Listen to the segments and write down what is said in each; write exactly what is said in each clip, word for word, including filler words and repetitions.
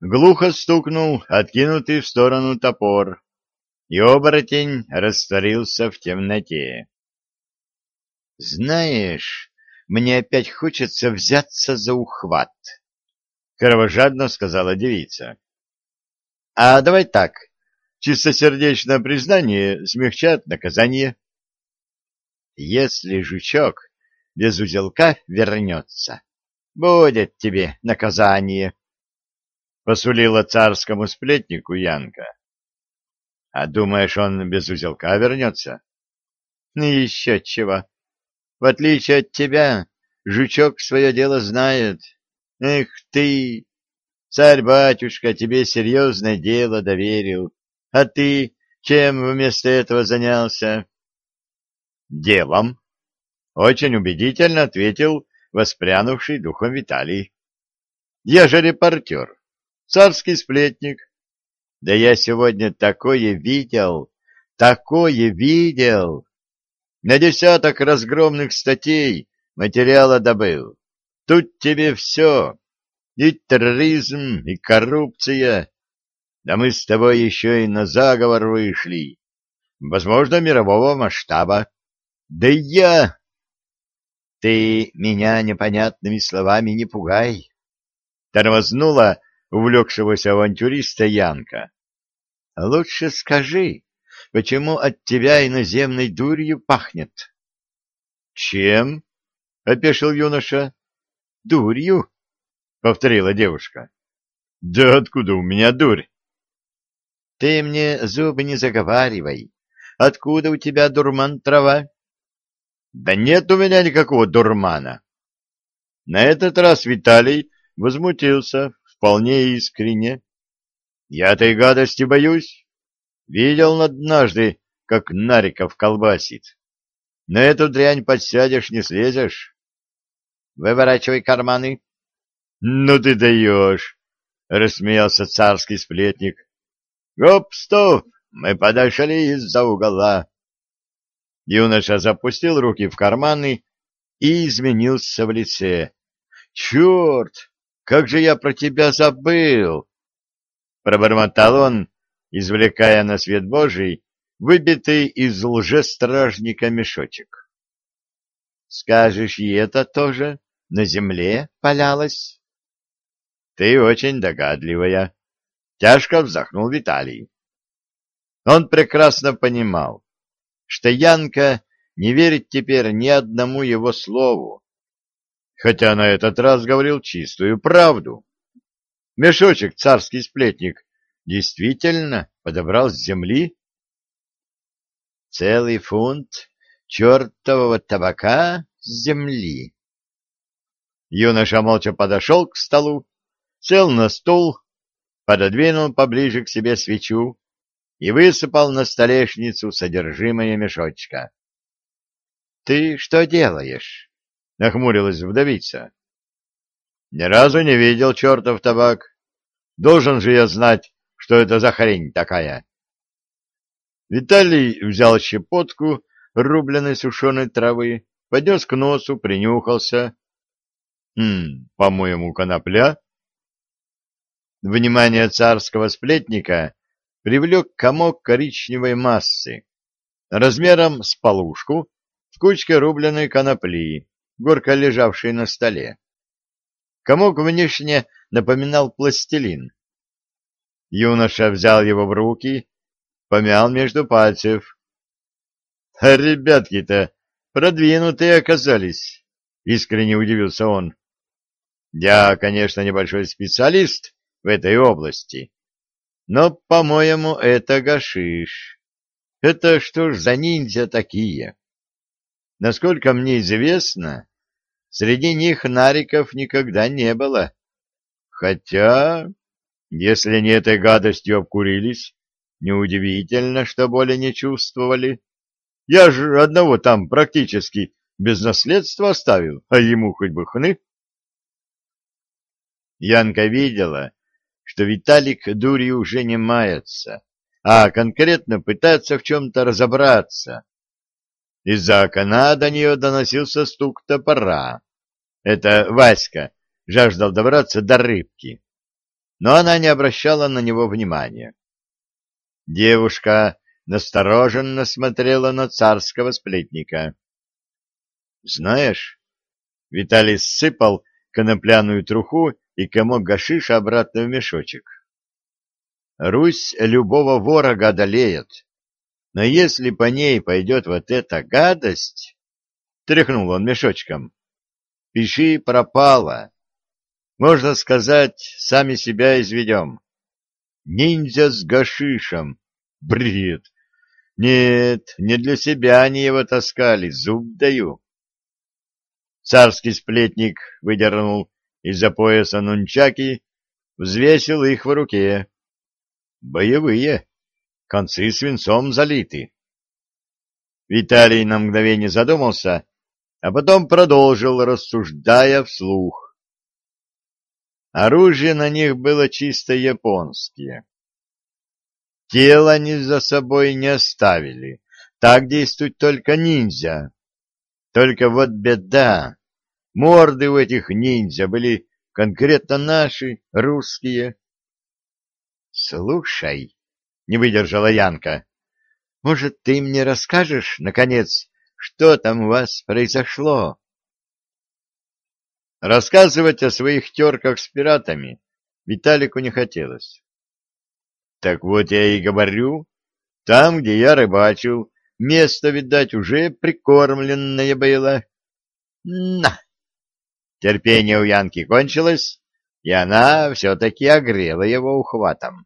Глухо стукнул откинутый в сторону топор, и оборотень растворился в темноте. — Знаешь, мне опять хочется взяться за ухват, — кровожадно сказала девица. — А давай так, чистосердечное признание смягчает наказание. Если жучок без узелка вернется, будет тебе наказание, — посулила царскому сплетнику Янка. — А думаешь, он без узелка вернется? — Еще чего. В отличие от тебя, жучок свое дело знает. Эх ты, царь-батюшка тебе серьезное дело доверил, а ты чем вместо этого занялся? — Делом, — очень убедительно ответил воспрянувший духом Виталий. — Я же репортер, царский сплетник. Да я сегодня такое видел, такое видел. На десяток разгромных статей материала добыл. Тут тебе все. И терроризм, и коррупция. Да мы с тобой еще и на заговор вышли. Возможно, мирового масштаба. Да я... Ты меня непонятными словами не пугай. Тормознула увлекшегося авантюриста Янка. Лучше скажи, почему от тебя иноземной дурью пахнет? — Чем? — опешил юноша. — Дурью, — повторила девушка. — Да откуда у меня дурь? — Ты мне зубы не заговаривай. Откуда у тебя дурман трава? — Да нет у меня никакого дурмана. На этот раз Виталий возмутился вполне искренне. — Я этой гадости боюсь. Видел однажды, как Нариков колбасит. На эту дрянь подсядешь, не слезешь. Выворачивай карманы. — Ну ты даешь, — рассмеялся царский сплетник. — Гоп, стоп, мы подошли из-за угла. Юноша запустил руки в карманы и изменился в лице. — Черт, как же я про тебя забыл! — пробормотал он, извлекая на свет Божий выбитый из лжестражника мешочек. — Скажешь, и это тоже на земле валялось? — Ты очень догадливая, — тяжко вздохнул Виталий. Он прекрасно понимал, что Янка не верит теперь ни одному его слову, хотя на этот раз говорил чистую правду. Мешочек царский сплетник действительно подобрал с земли. Целый фунт чертового табака с земли. Юноша молча подошел к столу, сел на стул, пододвинул поближе к себе свечу и высыпал на столешницу содержимое мешочка. — Ты что делаешь? — нахмурилась вдовица. — Ни разу не видел чертов табак. Должен же я знать, что это за хрень такая. Виталий взял щепотку рубленой сушеной травы, поднес к носу, принюхался. Хм, по-моему, конопля. Внимание царского сплетника привлек комок коричневой массы, размером с полушку, в кучке рубленой конопли, горка лежавшей на столе. Комок внешне напоминал пластилин. Юноша взял его в руки, помял между пальцев. — А ребятки-то продвинутые оказались, — искренне удивился он. — Я, конечно, небольшой специалист в этой области, но, по-моему, это гашиш. Это что ж за ниндзя такие? Насколько мне известно, среди них нариков никогда не было. Хотя, если они этой гадостью обкурились, неудивительно, что боли не чувствовали. Я же одного там практически без наследства оставил, а ему хоть бы хны. Янка видела, что Виталик дурью уже не мается, а конкретно пытается в чем-то разобраться. Из-за окна до нее доносился стук топора. Это Васька жаждал добраться до рыбки. но она не обращала на него внимания. Девушка настороженно смотрела на царского сплетника. — Знаешь, Виталий сыпал конопляную труху и комок гашиша обратно в мешочек. Русь любого ворога одолеет, но если по ней пойдет вот эта гадость, — тряхнул он мешочком, — пиши пропало. Можно сказать, сами себя изведем. Ниндзя с гашишем. Бред. Нет, не для себя они его таскали, зуб даю. Царский сплетник выдернул из-за пояса нунчаки, взвесил их в руке. Боевые, концы свинцом залиты. Виталий на мгновение задумался, а потом продолжил, рассуждая вслух. Оружие на них было чисто японское. Тело они за собой не оставили. Так действует только ниндзя. Только вот беда. Морды у этих ниндзя были конкретно наши, русские. — Слушай, — не выдержала Янка, — может, ты мне расскажешь, наконец, что там у вас произошло? Рассказывать о своих терках с пиратами Виталику не хотелось. — Так вот я и говорю, там, где я рыбачил, место, видать, уже прикормленное было. На! Терпение у Янки кончилось, и она все-таки огрела его ухватом.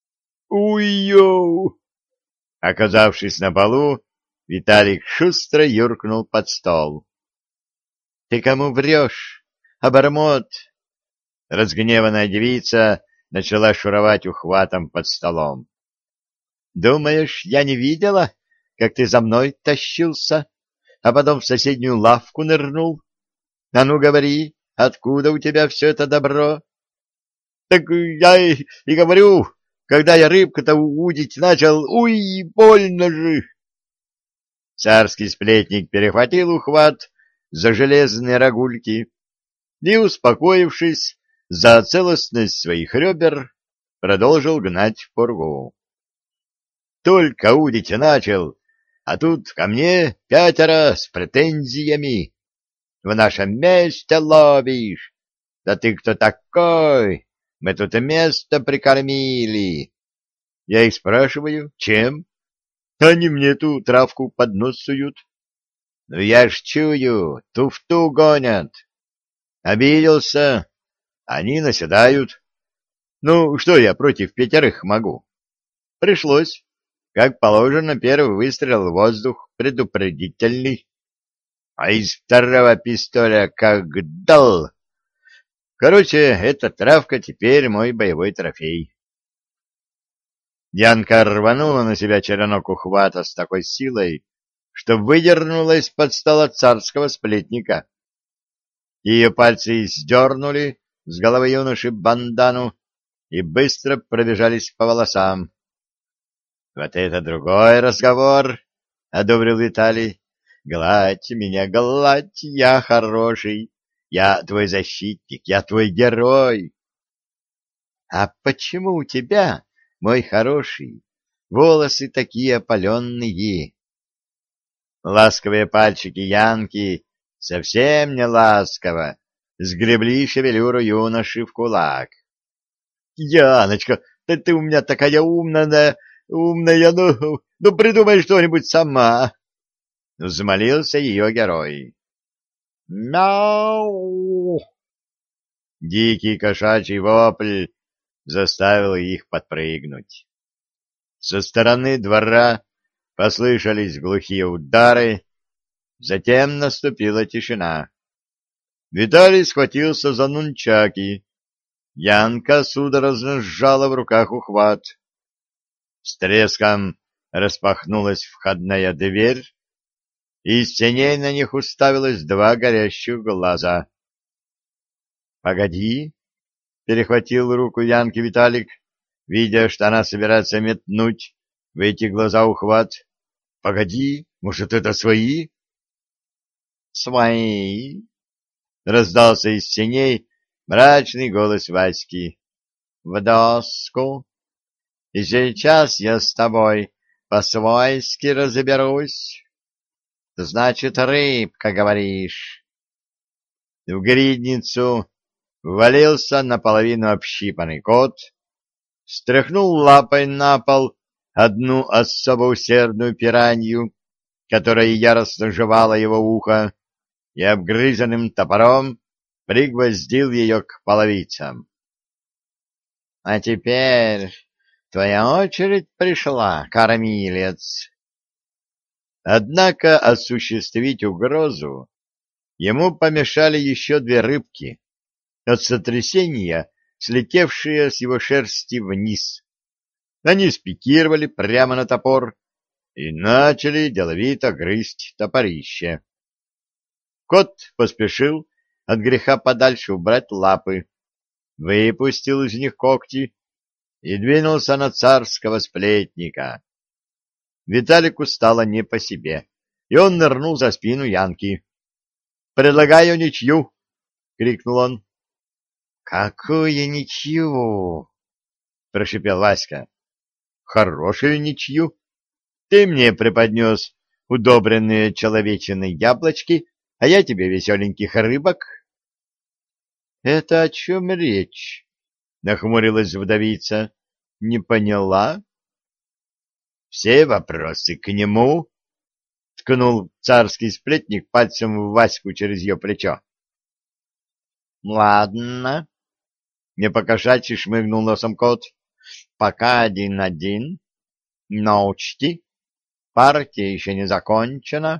Уй-йоу! Оказавшись на полу, Виталик шустро юркнул под стол. — Ты кому врешь, обормот? Разгневанная девица начала шуровать ухватом под столом. — Думаешь, я не видела, как ты за мной тащился, а потом в соседнюю лавку нырнул? А ну говори, откуда у тебя все это добро? — Так я и, и говорю, когда я рыбку-то удить начал, уй, больно же! Царский сплетник перехватил ухват за железные рогульки и, успокоившись за целостность своих ребер, продолжил гнать в пургу. Только удить начал, а тут ко мне пятеро с претензиями. В нашем месте ловишь. Да ты кто такой? Мы тут место прикормили. Я их спрашиваю, чем? Они мне ту травку под нос суют. Ну я ж чую, туфту гонят. Обиделся, они наседают. Ну, что я против пятерых могу? Пришлось. Как положено, первый выстрел в воздух предупредительный. А из второго пистоля как дал. Короче, эта травка теперь мой боевой трофей. Янка рванула на себя черенок ухвата с такой силой, что выдернула из-под стола царского сплетника. Ее пальцы сдернули с головы юноши бандану и быстро пробежались по волосам. — Вот это другой разговор, — одобрил Виталий. — Гладь меня, гладь, я хороший, я твой защитник, я твой герой. — А почему у тебя, мой хороший, волосы такие опаленные? Ласковые пальчики Янки совсем не ласково сгребли шевелюру юноши в кулак. — Яночка, да ты у меня такая умная, умная, ну, ну придумай что-нибудь сама! — взмолился ее герой. — Мяу! Дикий кошачий вопль заставил их подпрыгнуть. Со стороны двора послышались глухие удары, затем наступила тишина. Виталий схватился за нунчаки. Янка судорожно сжала в руках ухват. С треском распахнулась входная дверь, и из теней на них уставилось два горящих глаза. — Погоди! — перехватил руку Янки Виталик, видя, что она собирается метнуть в эти глаза ухват. — Погоди, может, это свои? — Свои! — раздался из теней мрачный голос Васьки. в доску, и сейчас я с тобой по-свойски разберусь. Значит, рыбка, говоришь. В гридницу ввалился наполовину общипанный кот, стряхнул лапой на пол одну особо усердную пиранью, которая яростно жевала его ухо, и обгрызанным топором пригвоздил ее к половицам. — А теперь твоя очередь пришла, кормилец. Однако осуществить угрозу ему помешали еще две рыбки, от сотрясения слетевшие с его шерсти вниз. Они спикировали прямо на топор и начали деловито грызть топорище. Кот поспешил от греха подальше убрать лапы, выпустил из них когти и двинулся на царского сплетника. Виталику стало не по себе, и он нырнул за спину Янки. — Предлагаю ничью! — крикнул он. — Какую ничью? — прошипел Васька. — Хорошую ничью. Ты мне преподнес удобренные человечиной яблочки, а я тебе веселеньких рыбок. — Это о чем речь? — нахмурилась вдовица. — Не поняла? — Все вопросы к нему, — ткнул царский сплетник пальцем в Ваську через ее плечо. — Ладно, — непокошачьи шмыгнул носом кот, — пока один-один, но учти, партия еще не закончена.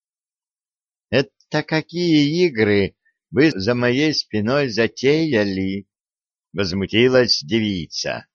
— Это какие игры вы за моей спиной затеяли? — возмутилась девица.